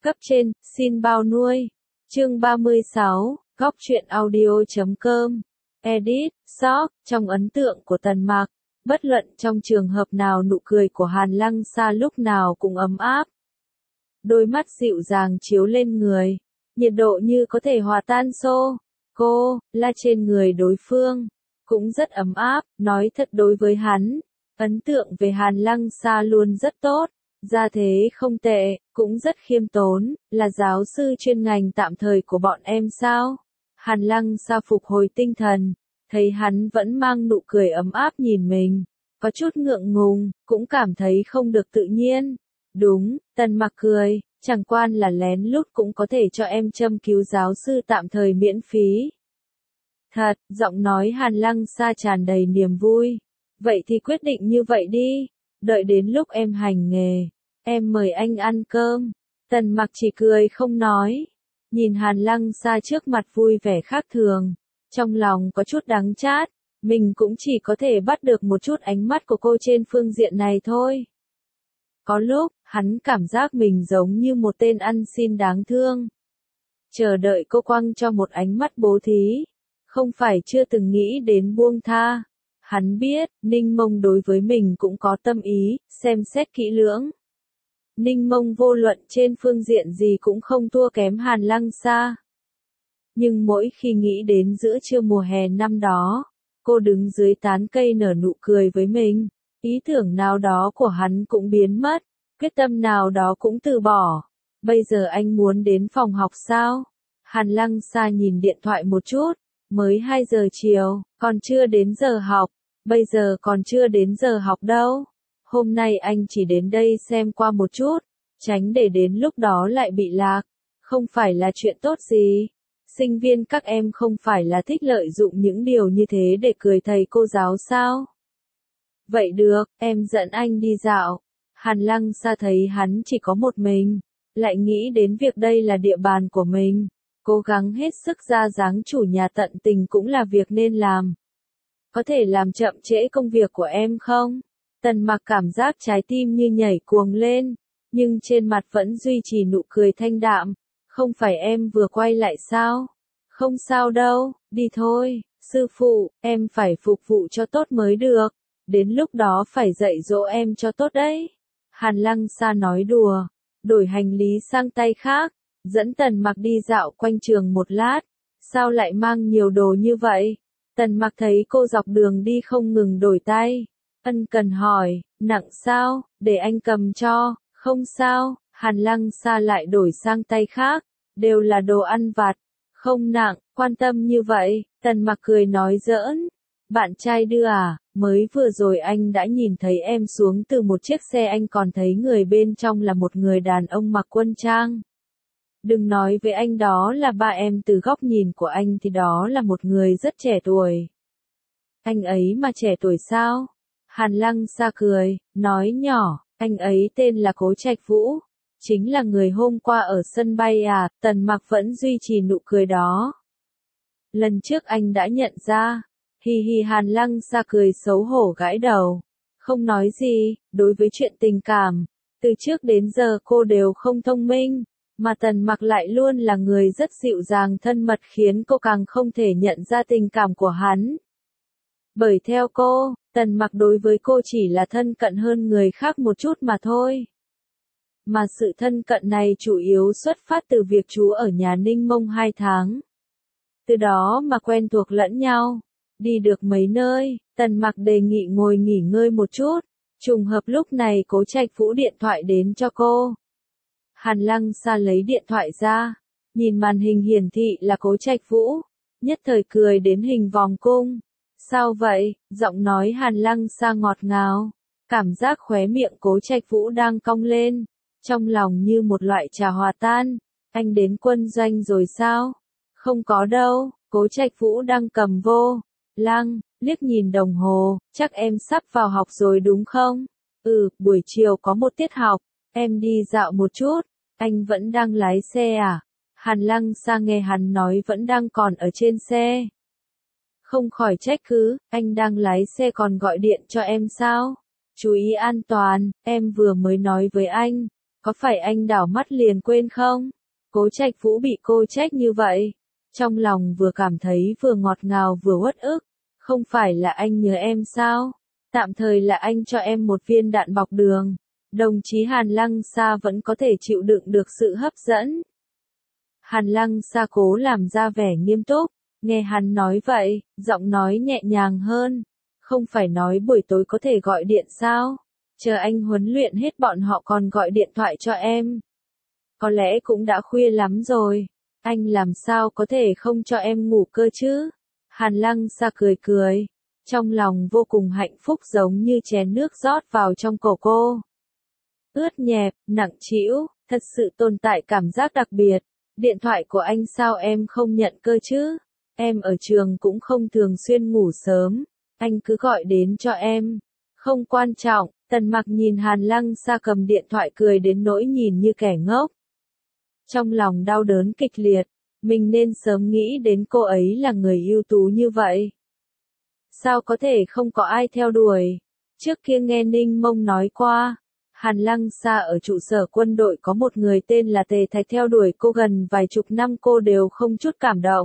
Cấp trên, xin bao nuôi. Chương 36, Góc truyện audio.com. Edit, Shop, trong ấn tượng của Tần Mặc, bất luận trong trường hợp nào nụ cười của Hàn Lăng Sa lúc nào cũng ấm áp. Đôi mắt dịu dàng chiếu lên người, nhiệt độ như có thể hòa tan xô. Cô, la trên người đối phương, cũng rất ấm áp, nói thật đối với hắn. Ấn tượng về Hàn Lăng Sa luôn rất tốt, gia thế không tệ, cũng rất khiêm tốn, là giáo sư chuyên ngành tạm thời của bọn em sao? Hàn Lăng Sa phục hồi tinh thần, thấy hắn vẫn mang nụ cười ấm áp nhìn mình, có chút ngượng ngùng, cũng cảm thấy không được tự nhiên. Đúng, Tần Mặc cười, chẳng quan là lén lút cũng có thể cho em châm cứu giáo sư tạm thời miễn phí. Thật, giọng nói Hàn Lăng Sa tràn đầy niềm vui. Vậy thì quyết định như vậy đi, đợi đến lúc em hành nghề, em mời anh ăn cơm. Tần Mặc chỉ cười không nói, nhìn Hàn Lăng Sa trước mặt vui vẻ khác thường, trong lòng có chút đắng chát, mình cũng chỉ có thể bắt được một chút ánh mắt của cô trên phương diện này thôi. Có lúc, hắn cảm giác mình giống như một tên ăn xin đáng thương, chờ đợi cô quăng cho một ánh mắt bố thí, không phải chưa từng nghĩ đến buông tha. Hắn biết, Ninh Mông đối với mình cũng có tâm ý, xem xét kỹ lưỡng. Ninh Mông vô luận trên phương diện gì cũng không thua kém Hàn Lăng Sa. Nhưng mỗi khi nghĩ đến giữa trưa mùa hè năm đó, cô đứng dưới tán cây nở nụ cười với mình, ý tưởng nào đó của hắn cũng biến mất, quyết tâm nào đó cũng từ bỏ. Bây giờ anh muốn đến phòng học sao? Hàn Lăng Sa nhìn điện thoại một chút, mới 2 giờ chiều, còn chưa đến giờ học. Bây giờ còn chưa đến giờ học đâu. Hôm nay anh chỉ đến đây xem qua một chút, tránh để đến lúc đó lại bị lạc. Không phải là chuyện tốt gì. Sinh viên các em không phải là thích lợi dụng những điều như thế để cười thầy cô giáo sao? Vậy được, em dẫn anh đi dạo. Hàn Lăng Sa thấy hắn chỉ có một mình, lại nghĩ đến việc đây là địa bàn của mình. Cố gắng hết sức ra dáng chủ nhà tận tình cũng là việc nên làm. Có thể làm chậm trễ công việc của em không? Tần Mặc cảm giác trái tim như nhảy cuồng lên, nhưng trên mặt vẫn duy trì nụ cười thanh đạm. Không phải em vừa quay lại sao? Không sao đâu, đi thôi, sư phụ, em phải phục vụ cho tốt mới được. Đến lúc đó phải dạy dỗ em cho tốt đấy. Hàn Lăng Sa nói đùa, đổi hành lý sang tay khác, dẫn Tần Mặc đi dạo quanh trường một lát. Sao lại mang nhiều đồ như vậy? Tần Mặc thấy cô dọc đường đi không ngừng đổi tay, ân cần hỏi, nặng sao, để anh cầm cho. Không sao. Hàn Lăng Sa lại đổi sang tay khác, đều là đồ ăn vặt, không nặng, quan tâm như vậy. Tần Mặc cười nói giỡn, bạn trai đưa à, mới vừa rồi anh đã nhìn thấy em xuống từ một chiếc xe, anh còn thấy người bên trong là một người đàn ông mặc quân trang. Đừng nói với anh đó là ba em, từ góc nhìn của anh thì đó là một người rất trẻ tuổi. Anh ấy mà trẻ tuổi sao? Hàn Lăng Sa cười, nói nhỏ, anh ấy tên là Cố Trạch Vũ, chính là người hôm qua ở sân bay à? Tần Mặc vẫn duy trì nụ cười đó. Lần trước anh đã nhận ra. Hi hi. Hàn Lăng Sa cười xấu hổ gãi đầu, không nói gì. Đối với chuyện tình cảm, từ trước đến giờ cô đều không thông minh, mà Tần Mặc lại luôn là người rất dịu dàng thân mật, khiến cô càng không thể nhận ra tình cảm của hắn. Bởi theo cô, Tần Mặc đối với cô chỉ là thân cận hơn người khác một chút mà thôi. Mà sự thân cận này chủ yếu xuất phát từ việc chú ở nhà Ninh Mông 2 tháng. Từ đó mà quen thuộc lẫn nhau. Đi được mấy nơi, Tần Mặc đề nghị ngồi nghỉ ngơi một chút. Trùng hợp lúc này Cố Trạch Vũ điện thoại đến cho cô. Hàn Lăng Sa lấy điện thoại ra, nhìn màn hình hiển thị là Cố Trạch Vũ, nhất thời cười đến hình vòng cung. Sao vậy? Giọng nói Hàn Lăng Sa ngọt ngào, cảm giác khóe miệng Cố Trạch Vũ đang cong lên, trong lòng như một loại trà hòa tan. Anh đến quân doanh rồi sao? Không có đâu, Cố Trạch Vũ đang cầm vô lăng, liếc nhìn đồng hồ, chắc em sắp vào học rồi đúng không? Buổi chiều có một tiết học, em đi dạo một chút. Anh vẫn đang lái xe à? Hàn Lăng Sa nghe hắn nói vẫn đang còn ở trên xe, không khỏi trách cứ, anh đang lái xe còn gọi điện cho em sao? Chú ý an toàn, em vừa mới nói với anh, Có phải anh đảo mắt liền quên không? Cố Trạch Vũ bị cô trách như vậy. Trong lòng vừa cảm thấy vừa ngọt ngào vừa uất ức. Không phải là anh nhớ em sao? Tạm thời là anh cho em một viên đạn bọc đường. Đồng chí Hàn Lăng Sa vẫn có thể chịu đựng được sự hấp dẫn. Hàn Lăng Sa cố làm ra vẻ nghiêm túc. Nghe hắn nói vậy, giọng nói nhẹ nhàng hơn. Không phải nói buổi tối có thể gọi điện sao? Chờ anh huấn luyện hết bọn họ còn gọi điện thoại cho em. Có lẽ cũng đã khuya lắm rồi. Anh làm sao có thể không cho em ngủ cơ chứ? Hàn Lăng Sa cười cười. Trong lòng vô cùng hạnh phúc giống như chén nước rót vào trong cổ cô. Ướt nhẹp, nặng trĩu, thật sự tồn tại cảm giác đặc biệt. Điện thoại của anh sao em không nhận cơ chứ? Em ở trường cũng không thường xuyên ngủ sớm. Anh cứ gọi đến cho em. Không quan trọng. Tần Mặc nhìn Hàn Lăng Sa cầm điện thoại cười đến nỗi nhìn như kẻ ngốc. Trong lòng đau đớn kịch liệt, mình nên sớm nghĩ đến cô ấy là người ưu tú như vậy. Sao có thể không có ai theo đuổi? Trước kia nghe Ninh Mông nói qua, Hàn Lăng Sa ở trụ sở quân đội có một người tên là Tề Thạch theo đuổi cô gần vài chục năm cô đều không chút cảm động.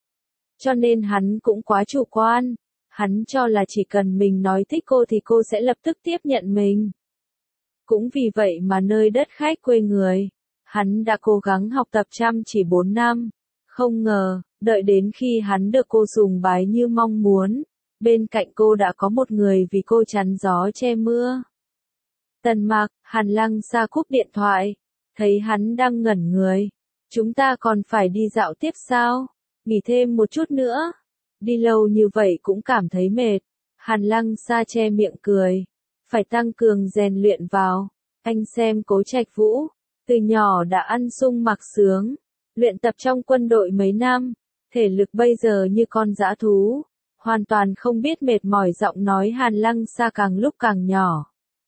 Cho nên hắn cũng quá chủ quan. Hắn cho là chỉ cần mình nói thích cô thì cô sẽ lập tức tiếp nhận mình. Cũng vì vậy mà nơi đất khách quê người, hắn đã cố gắng học tập chăm chỉ 4 năm. Không ngờ, đợi đến khi hắn được cô sùng bái như mong muốn, bên cạnh cô đã có một người vì cô chắn gió che mưa. Tần Mặc, Hàn Lăng Sa cúp điện thoại, thấy hắn đang ngẩn người. Chúng ta còn phải đi dạo tiếp sao? Nghỉ thêm một chút nữa. Đi lâu như vậy cũng cảm thấy mệt. Hàn Lăng Sa che miệng cười. Phải tăng cường rèn luyện vào. Anh xem Cố Trạch Vũ, từ nhỏ đã ăn sung mặc sướng. Luyện tập trong quân đội mấy năm, thể lực bây giờ như con dã thú. Hoàn toàn không biết mệt mỏi, giọng nói Hàn Lăng Sa càng lúc càng nhỏ.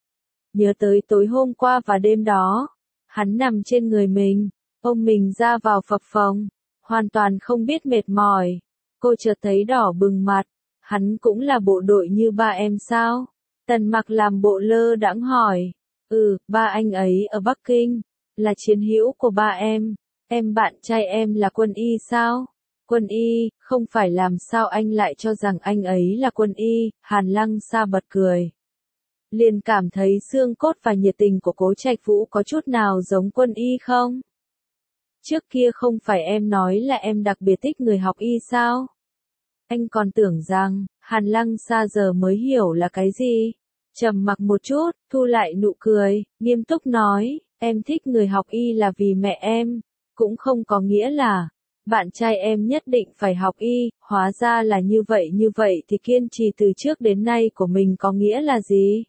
Nhớ tới tối hôm qua và đêm đó, hắn nằm trên người mình, ôm mình ra vào phập phồng, hoàn toàn không biết mệt mỏi. Cô chợt thấy đỏ bừng mặt, hắn cũng là bộ đội như ba em sao? Tần Mặc làm bộ lơ đãng hỏi. Ba anh ấy ở Bắc Kinh, là chiến hữu của ba em bạn trai em là quân y sao? Quân y, không phải, làm sao anh lại cho rằng anh ấy là quân y? Hàn Lăng Sa bật cười. Liền cảm thấy xương cốt và nhiệt tình của Cố Trạch Vũ có chút nào giống quân y không? Trước kia không phải em nói là em đặc biệt thích người học y sao? Anh còn tưởng rằng, Hàn Lăng Sa giờ mới hiểu là cái gì? Trầm mặc một chút, thu lại nụ cười, nghiêm túc nói, em thích người học y là vì mẹ em, cũng không có nghĩa là, bạn trai em nhất định phải học y, hóa ra là như vậy thì kiên trì từ trước đến nay của mình có nghĩa là gì?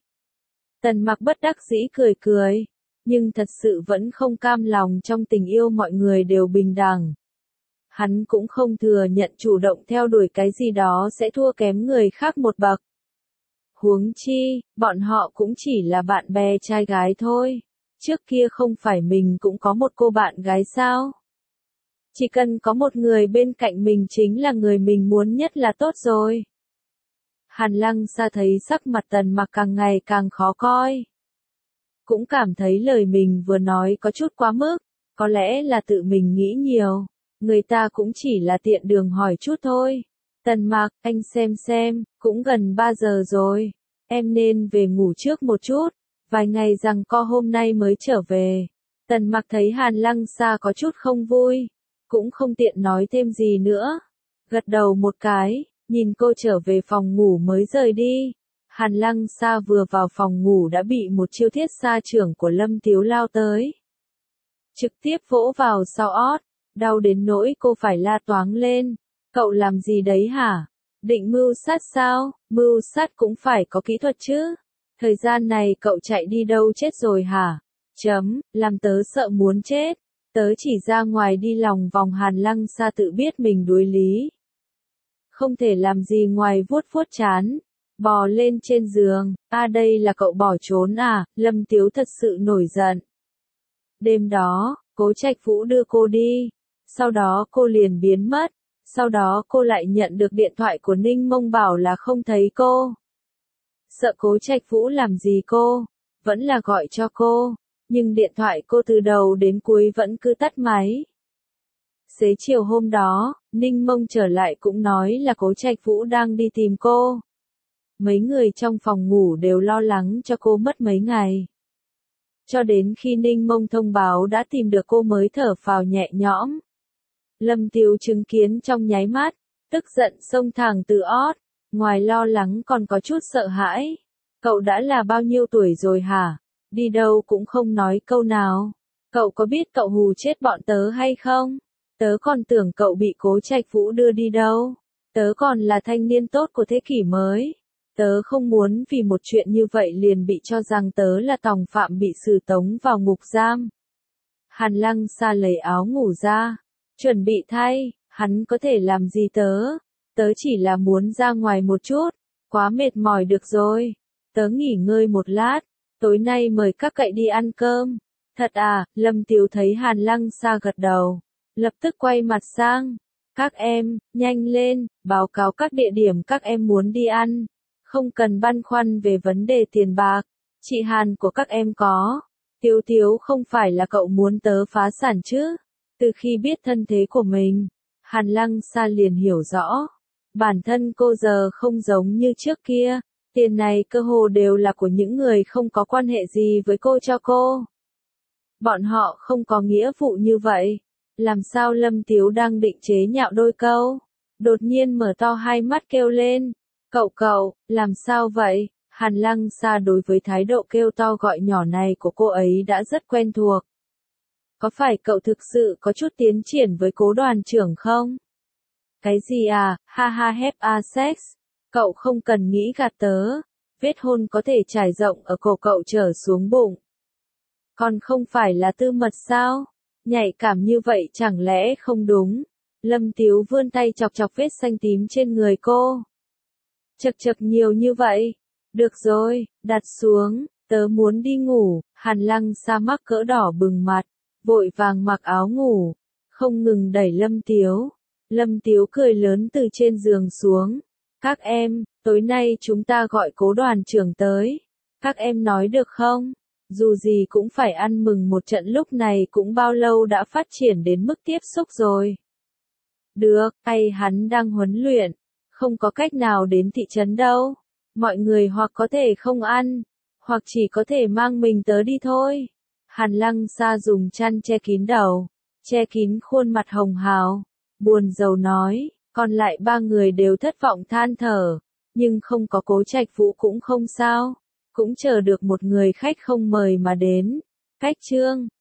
Tần Mặc bất đắc dĩ cười cười, nhưng thật sự vẫn không cam lòng trong tình yêu mọi người đều bình đẳng. Hắn cũng không thừa nhận chủ động theo đuổi cái gì đó sẽ thua kém người khác một bậc. Huống chi, bọn họ cũng chỉ là bạn bè trai gái thôi. Trước kia không phải mình cũng có một cô bạn gái sao? Chỉ cần có một người bên cạnh mình chính là người mình muốn nhất là tốt rồi. Hàn Lăng Sa thấy sắc mặt Tần Mặc càng ngày càng khó coi. Cũng cảm thấy lời mình vừa nói có chút quá mức, có lẽ là tự mình nghĩ nhiều. Người ta cũng chỉ là tiện đường hỏi chút thôi. Tần Mặc, anh xem, cũng gần 3 giờ rồi. Em nên về ngủ trước một chút. Vài ngày rằng co hôm nay mới trở về. Tần Mặc thấy Hàn Lăng Sa có chút không vui. Cũng không tiện nói thêm gì nữa. Gật đầu một cái, nhìn cô trở về phòng ngủ mới rời đi. Hàn Lăng Sa vừa vào phòng ngủ đã bị một chiêu thiết xa trưởng của Lâm Tiếu lao tới. Trực tiếp vỗ vào sau ót. Đau đến nỗi cô phải la toáng lên. Cậu làm gì đấy hả? Định mưu sát sao? Mưu sát cũng phải có kỹ thuật chứ. Thời gian này cậu chạy đi đâu chết rồi hả? Làm tớ sợ muốn chết. Tớ chỉ ra ngoài đi lòng vòng. Hàn Lăng Sa tự biết mình đuối lý. Không thể làm gì ngoài vuốt vuốt trán. Bò lên trên giường. Đây là cậu bỏ trốn à? Lâm Tiếu thật sự nổi giận. Đêm đó, Cố Trạch Vũ đưa cô đi. Sau đó cô liền biến mất. Sau đó cô lại nhận được điện thoại của Ninh Mông bảo là không thấy cô. Sợ Cố Trạch Vũ làm gì cô, vẫn là gọi cho cô. nhưng điện thoại cô từ đầu đến cuối vẫn cứ tắt máy. Xế chiều hôm đó, Ninh Mông trở lại cũng nói là Cố Trạch Vũ đang đi tìm cô. Mấy người trong phòng ngủ đều lo lắng cho cô mất mấy ngày. Cho đến khi Ninh Mông thông báo đã tìm được cô mới thở phào nhẹ nhõm. Lâm Tiếu chứng kiến trong nháy mắt, tức giận xông thẳng từ ót, ngoài lo lắng còn có chút sợ hãi. Cậu đã là bao nhiêu tuổi rồi hả? Đi đâu cũng không nói câu nào. Cậu có biết cậu hù chết bọn tớ hay không? Tớ còn tưởng cậu bị Cố Trạch Vũ đưa đi đâu. Tớ còn là thanh niên tốt của thế kỷ mới. Tớ không muốn vì một chuyện như vậy liền bị cho rằng tớ là tòng phạm bị xử tống vào ngục giam. Hàn Lăng Sa lấy áo ngủ ra, chuẩn bị thay, hắn có thể làm gì tớ? Tớ chỉ là muốn ra ngoài một chút, quá mệt mỏi được rồi. Tớ nghỉ ngơi một lát, tối nay mời các cậy đi ăn cơm. Thật à, Lâm Tiếu thấy Hàn Lăng Sa gật đầu, lập tức quay mặt sang. Các em, nhanh lên, báo cáo các địa điểm các em muốn đi ăn. Không cần băn khoăn về vấn đề tiền bạc, chị Hàn của các em có. Tiếu Tiếu không phải là cậu muốn tớ phá sản chứ? Từ khi biết thân thế của mình, Hàn Lăng Sa liền hiểu rõ. Bản thân cô giờ không giống như trước kia, tiền này cơ hồ đều là của những người không có quan hệ gì với cô cho cô. Bọn họ không có nghĩa vụ như vậy. Làm sao Lâm Tiếu đang định chế nhạo đôi câu, đột nhiên mở to hai mắt kêu lên. Cậu, làm sao vậy? Hàn Lăng Sa đối với thái độ kêu to gọi nhỏ này của cô ấy đã rất quen thuộc. Có phải cậu thực sự có chút tiến triển với Cố đoàn trưởng không? Cái gì à, ha ha have a sex. Cậu không cần nghĩ gạt tớ. Vết hôn có thể trải rộng ở cổ cậu trở xuống bụng. Còn không phải là tư mật sao? Nhạy cảm như vậy chẳng lẽ không đúng? Lâm Tiếu vươn tay chọc chọc vết xanh tím trên người cô. Chật nhiều như vậy. Được rồi, đặt xuống, tớ muốn đi ngủ. Hàn Lăng Sa mắc cỡ đỏ bừng mặt, vội vàng mặc áo ngủ, không ngừng đẩy Lâm Tiếu. Lâm Tiếu cười lớn từ trên giường xuống. Các em, tối nay chúng ta gọi Cố đoàn trưởng tới. Các em nói được không? Dù gì cũng phải ăn mừng một trận, lúc này cũng bao lâu đã phát triển đến mức tiếp xúc rồi. Được, hắn đang huấn luyện, không có cách nào đến thị trấn đâu. Mọi người hoặc có thể không ăn, hoặc chỉ có thể mang mình tớ đi thôi. Hàn Lăng Sa dùng chăn che kín đầu, che kín khuôn mặt hồng hào, buồn rầu nói, còn lại ba người đều thất vọng than thở, nhưng không có Cố Trạch Vũ cũng không sao, cũng chờ được một người khách không mời mà đến. Cách chương